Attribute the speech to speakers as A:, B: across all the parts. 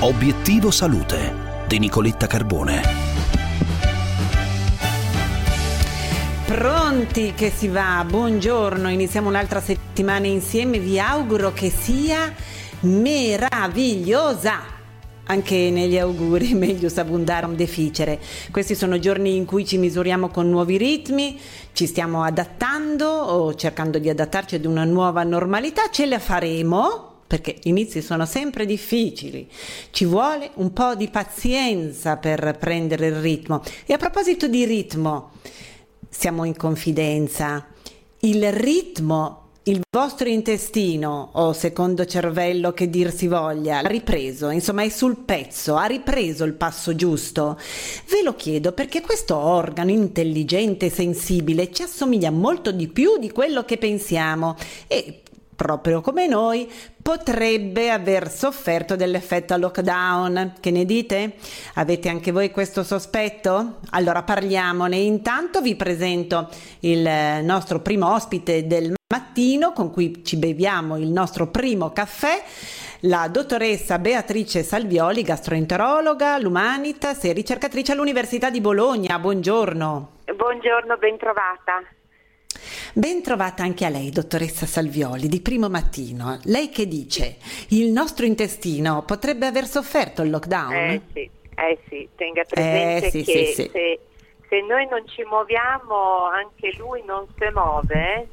A: Obiettivo Salute di Nicoletta Carbone.
B: Pronti che si va, buongiorno, iniziamo un'altra settimana insieme, vi auguro che sia meravigliosa. Anche negli auguri meglio s'abundarum deficere. Questi sono giorni in cui ci misuriamo con nuovi ritmi, ci stiamo adattando o cercando di adattarci ad una nuova normalità, ce la faremo, perché gli inizi sono sempre difficili, ci vuole un po' di pazienza per prendere il ritmo. E a proposito di ritmo, siamo in confidenza, il ritmo, il vostro intestino o secondo cervello che dir si voglia, ha ripreso, insomma è sul pezzo, ha ripreso il passo giusto? Ve lo chiedo perché questo organo intelligente e sensibile ci assomiglia molto di più di quello che pensiamo e proprio come noi potrebbe aver sofferto dell'effetto lockdown. Che ne dite? Avete anche voi questo sospetto? Allora parliamone. Intanto vi presento il nostro primo ospite del mattino con cui ci beviamo il nostro primo caffè, la dottoressa Beatrice Salvioli, gastroenterologa, l'Humanitas e ricercatrice all'Università di Bologna. Buongiorno.
C: Buongiorno, ben trovata.
B: Ben trovata anche a lei, dottoressa Salvioli, di primo mattino. Lei che dice? Il nostro intestino potrebbe aver sofferto il lockdown?
C: Sì, tenga presente che
B: sì.
C: se noi non ci muoviamo, anche lui non si muove,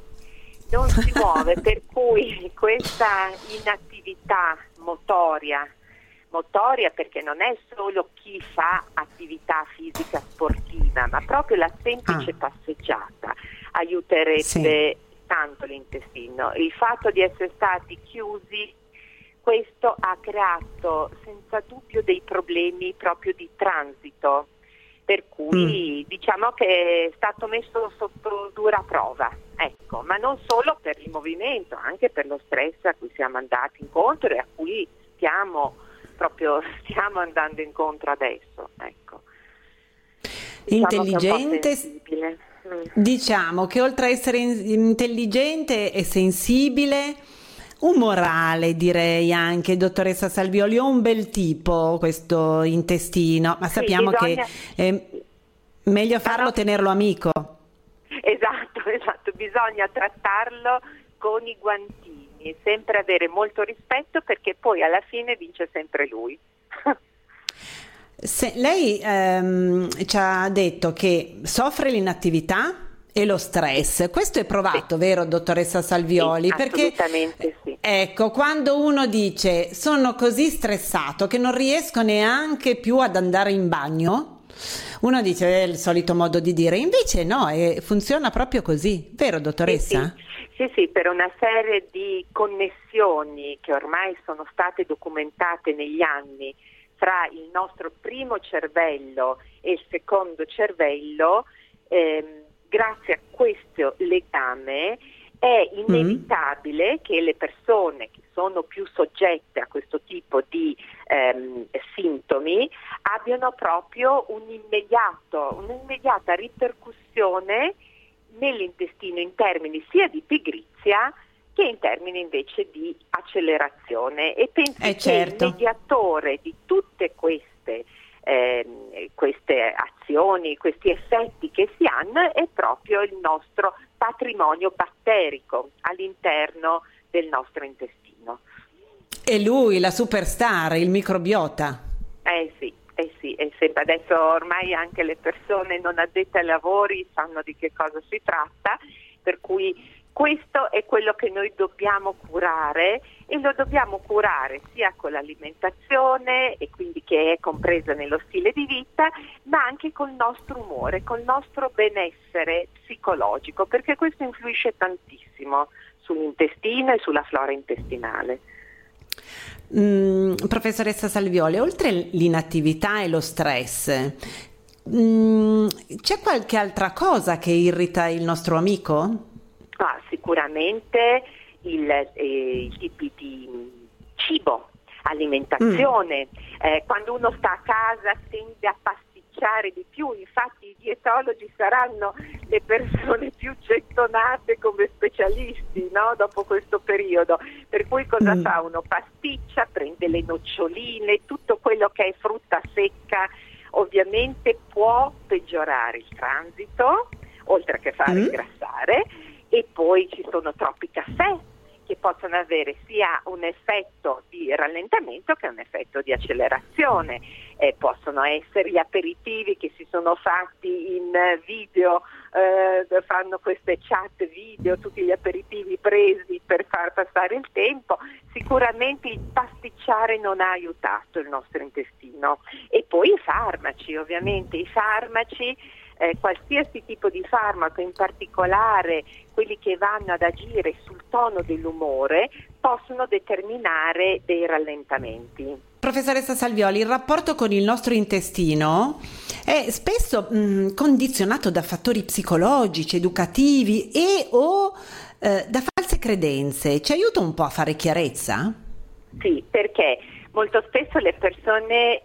C: per cui questa inattività motoria perché non è solo chi fa attività fisica sportiva, ma proprio la semplice passeggiata aiuterebbe tanto l'intestino. Il fatto di essere stati chiusi, questo ha creato senza dubbio dei problemi proprio di transito, per cui diciamo che è stato messo sotto dura prova, ecco, ma non solo per il movimento, anche per lo stress a cui siamo andati incontro e a cui stiamo andando incontro adesso, ecco.
B: Intelligente, diciamo che oltre a essere intelligente e sensibile, umorale direi anche, dottoressa Salvioli, è un bel tipo questo intestino, ma sappiamo che è meglio farlo tenerlo amico.
C: Esatto, bisogna trattarlo con i guantini e sempre avere molto rispetto perché poi alla fine vince sempre lui.
B: Lei ci ha detto che soffre l'inattività e lo stress, questo è provato, vero dottoressa Salvioli? Perché
C: assolutamente sì.
B: Ecco, quando uno dice sono così stressato che non riesco neanche più ad andare in bagno, uno dice è il solito modo di dire, invece no, funziona proprio così, vero dottoressa?
C: Sì, per una serie di connessioni che ormai sono state documentate negli anni fra il nostro primo cervello e il secondo cervello, grazie a questo legame è inevitabile che le persone che sono più soggette a questo tipo di sintomi abbiano proprio un'immediata ripercussione nell'intestino in termini sia di pigrizia che in termini invece di accelerazione, e penso che il mediatore di tutte queste azioni, questi effetti che si hanno è proprio il nostro patrimonio batterico all'interno del nostro intestino.
B: E lui, la superstar, il microbiota.
C: Sì, e sempre adesso ormai anche le persone non addette ai lavori sanno di che cosa si tratta, per cui questo è quello che noi dobbiamo curare, e lo dobbiamo curare sia con l'alimentazione, e quindi che è compresa nello stile di vita, ma anche col nostro umore, col nostro benessere psicologico, perché questo influisce tantissimo sull'intestino e sulla flora intestinale.
B: Professoressa Salvioli, oltre l'inattività e lo stress, c'è qualche altra cosa che irrita il nostro amico?
C: Sicuramente i tipi di cibo, alimentazione. Quando uno sta a casa tende a pasticciare pasticciare di più, infatti i dietologi saranno le persone più gettonate come specialisti, no? Dopo questo periodo, per cui cosa fa? Uno pasticcia, prende le noccioline, tutto quello che è frutta secca ovviamente può peggiorare il transito, oltre che far ingrassare, e poi ci sono troppi caffè che possono avere sia un effetto di rallentamento che un effetto di accelerazione. Possono essere gli aperitivi che si sono fatti in video, fanno queste chat video, tutti gli aperitivi presi per far passare il tempo. Sicuramente il pasticciare non ha aiutato il nostro intestino. E poi i farmaci, ovviamente i farmaci, qualsiasi tipo di farmaco, in particolare quelli che vanno ad agire sul tono dell'umore, possono determinare dei rallentamenti.
B: Professoressa Salvioli, il rapporto con il nostro intestino è spesso condizionato da fattori psicologici, educativi o da false credenze. Ci aiuta un po' a fare chiarezza?
C: Sì, perché molto spesso le persone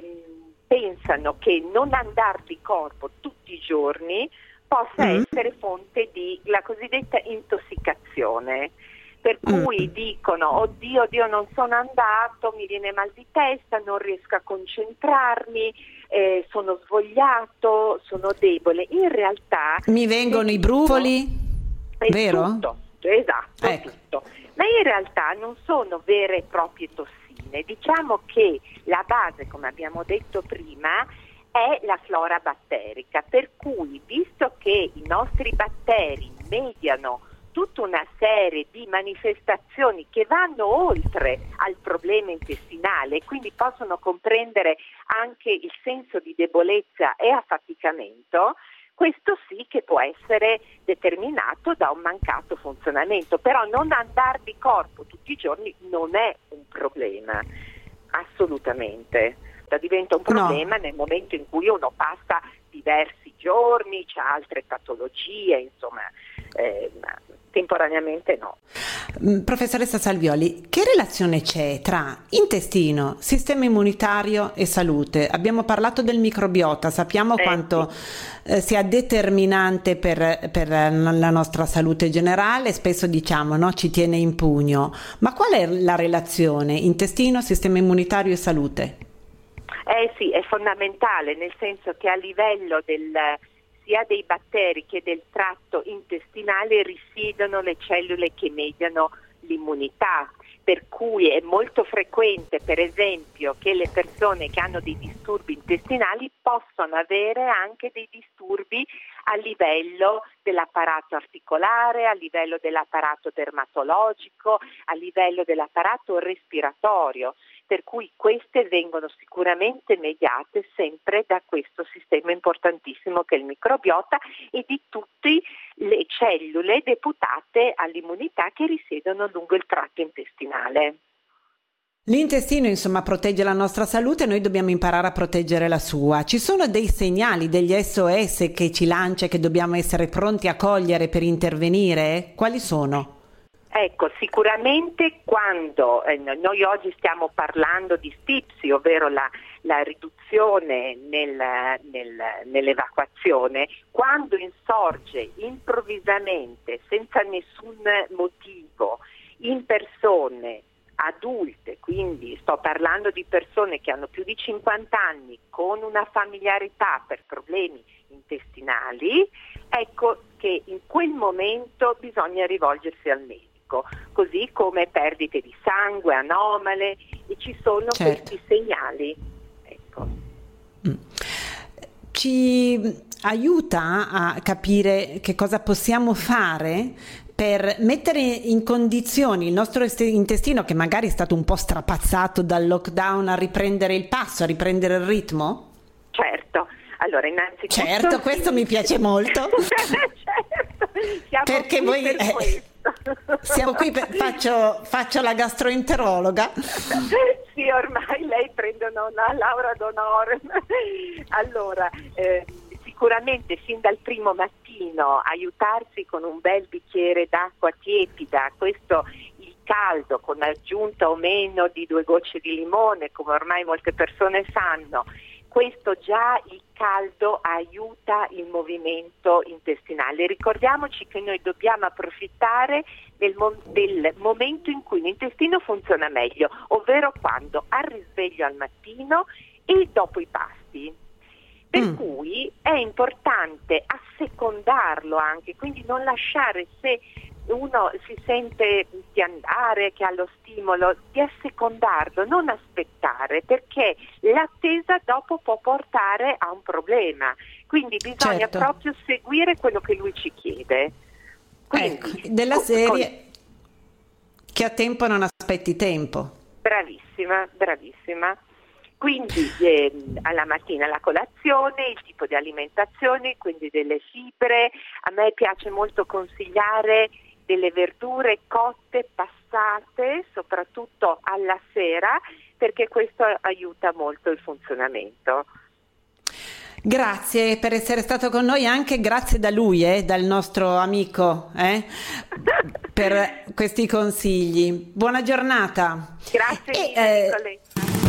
C: pensano che non andar di corpo tutti i giorni possa essere fonte di la cosiddetta intossicazione, per cui dicono oddio non sono andato, mi viene mal di testa, non riesco a concentrarmi, sono svogliato, sono debole. In realtà
B: mi vengono i brufoli, vero?
C: Tutto, esatto, ecco. Tutto. Ma in realtà non sono vere e proprie tossine. Diciamo che la base, come abbiamo detto prima, è la flora batterica, per cui visto che i nostri batteri mediano tutta una serie di manifestazioni che vanno oltre al problema intestinale, quindi possono comprendere anche il senso di debolezza e affaticamento, questo sì che può essere determinato da un mancato funzionamento, però non andare di corpo tutti i giorni non è un problema, assolutamente. Diventa un problema nel momento in cui uno passa diversi giorni, c'ha altre patologie, insomma, temporaneamente no.
B: Professoressa Salvioli, che relazione c'è tra intestino, sistema immunitario e salute? Abbiamo parlato del microbiota, sappiamo quanto sia determinante per la nostra salute generale, spesso diciamo ci tiene in pugno, ma qual è la relazione intestino, sistema immunitario e salute?
C: Sì, è fondamentale, nel senso che a livello sia dei batteri che del tratto intestinale risiedono le cellule che mediano l'immunità, per cui è molto frequente, per esempio, che le persone che hanno dei disturbi intestinali possono avere anche dei disturbi a livello dell'apparato articolare, a livello dell'apparato dermatologico, a livello dell'apparato respiratorio, per cui queste vengono sicuramente mediate sempre da questo sistema importantissimo che è il microbiota e di tutte le cellule deputate all'immunità che risiedono lungo il tratto intestinale.
B: L'intestino insomma protegge la nostra salute, noi dobbiamo imparare a proteggere la sua. Ci sono dei segnali, degli SOS che ci lancia e che dobbiamo essere pronti a cogliere per intervenire? Quali sono?
C: Ecco, sicuramente quando noi oggi stiamo parlando di stipsi, ovvero la riduzione nell'evacuazione, quando insorge improvvisamente, senza nessun motivo, in persone adulte, quindi sto parlando di persone che hanno più di 50 anni con una familiarità per problemi intestinali, ecco che in quel momento bisogna rivolgersi al medico. Così come perdite di sangue anomale, e ci sono questi segnali. Ecco.
B: Ci aiuta a capire che cosa possiamo fare per mettere in condizioni il nostro intestino, che magari è stato un po' strapazzato dal lockdown, a riprendere il passo, a riprendere il ritmo?
C: Certo. Allora, innanzitutto...
B: Certo, questo mi piace molto.
C: Certo,
B: perché voi siamo qui faccio la gastroenterologa.
C: Sì, ormai lei prende una laurea d'onore. Allora, sicuramente fin dal primo mattino aiutarsi con un bel bicchiere d'acqua tiepida, questo il caldo con aggiunta o meno di 2 gocce di limone, come ormai molte persone sanno. Questo già il caldo aiuta il movimento intestinale. Ricordiamoci che noi dobbiamo approfittare del momento in cui l'intestino funziona meglio, ovvero quando al risveglio al mattino e dopo i pasti. Per cui è importante assecondarlo anche, quindi non lasciare, se uno si sente di andare, che ha lo stimolo, di assecondarlo, non aspettare, perché l'attesa dopo può portare a un problema. Quindi bisogna proprio seguire quello che lui ci chiede. Quindi,
B: della serie che a tempo non aspetti tempo.
C: Bravissima. Quindi alla mattina la colazione, il tipo di alimentazione, quindi delle fibre. A me piace molto consigliare delle verdure cotte, passate, soprattutto alla sera, perché questo aiuta molto il funzionamento.
B: Grazie per essere stato con noi, anche grazie da lui, dal nostro amico, per questi consigli. Buona giornata.
C: Grazie mille, Nicoletta.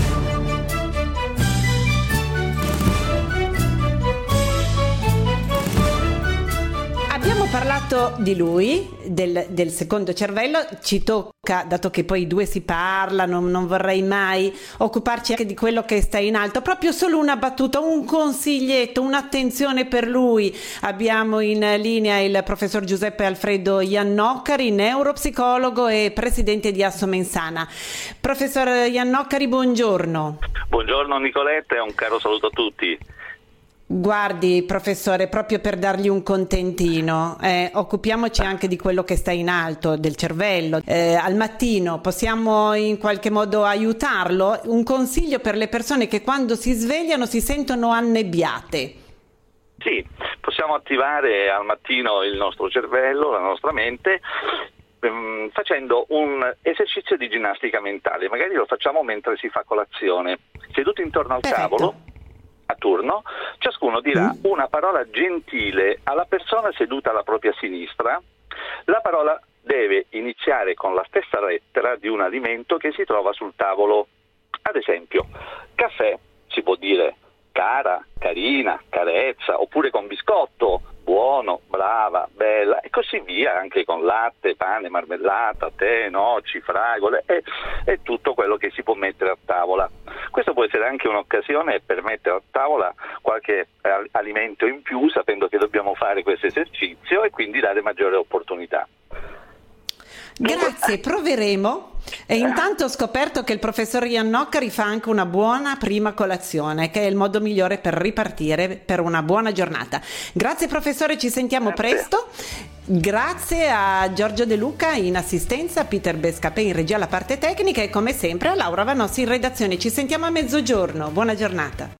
B: Abbiamo parlato di lui, del secondo cervello, ci tocca, dato che poi i due si parlano, non vorrei mai occuparci anche di quello che sta in alto, proprio solo una battuta, un consiglietto, un'attenzione per lui. Abbiamo in linea il professor Giuseppe Alfredo Iannoccari, neuropsicologo e presidente di Assomensana. Professor Iannoccari, buongiorno.
D: Buongiorno Nicoletta e un caro saluto a tutti.
B: Guardi, professore, proprio per dargli un contentino, occupiamoci anche di quello che sta in alto, del cervello. Al mattino possiamo in qualche modo aiutarlo? Un consiglio per le persone che quando si svegliano si sentono annebbiate.
D: Sì, possiamo attivare al mattino il nostro cervello, la nostra mente, facendo un esercizio di ginnastica mentale. Magari lo facciamo mentre si fa colazione, seduti intorno al tavolo. A turno, ciascuno dirà una parola gentile alla persona seduta alla propria sinistra. La parola deve iniziare con la stessa lettera di un alimento che si trova sul tavolo. Ad esempio, caffè si può dire cara, carina, carezza, oppure con biscotto, buono, brava, bella, e così via, anche con latte, pane, marmellata, tè, noci, fragole e tutto quello che si può mettere a tavola. Questo può essere anche un'occasione per mettere a tavola qualche alimento in più, sapendo che dobbiamo fare questo esercizio e quindi dare maggiore opportunità.
B: Grazie, proveremo. E intanto ho scoperto che il professor Iannoccari fa anche una buona prima colazione, che è il modo migliore per ripartire per una buona giornata. Grazie professore, ci sentiamo presto. Grazie a Giorgio De Luca in assistenza, a Peter Bescapè in regia alla parte tecnica e come sempre a Laura Vanossi in redazione. Ci sentiamo a mezzogiorno. Buona giornata.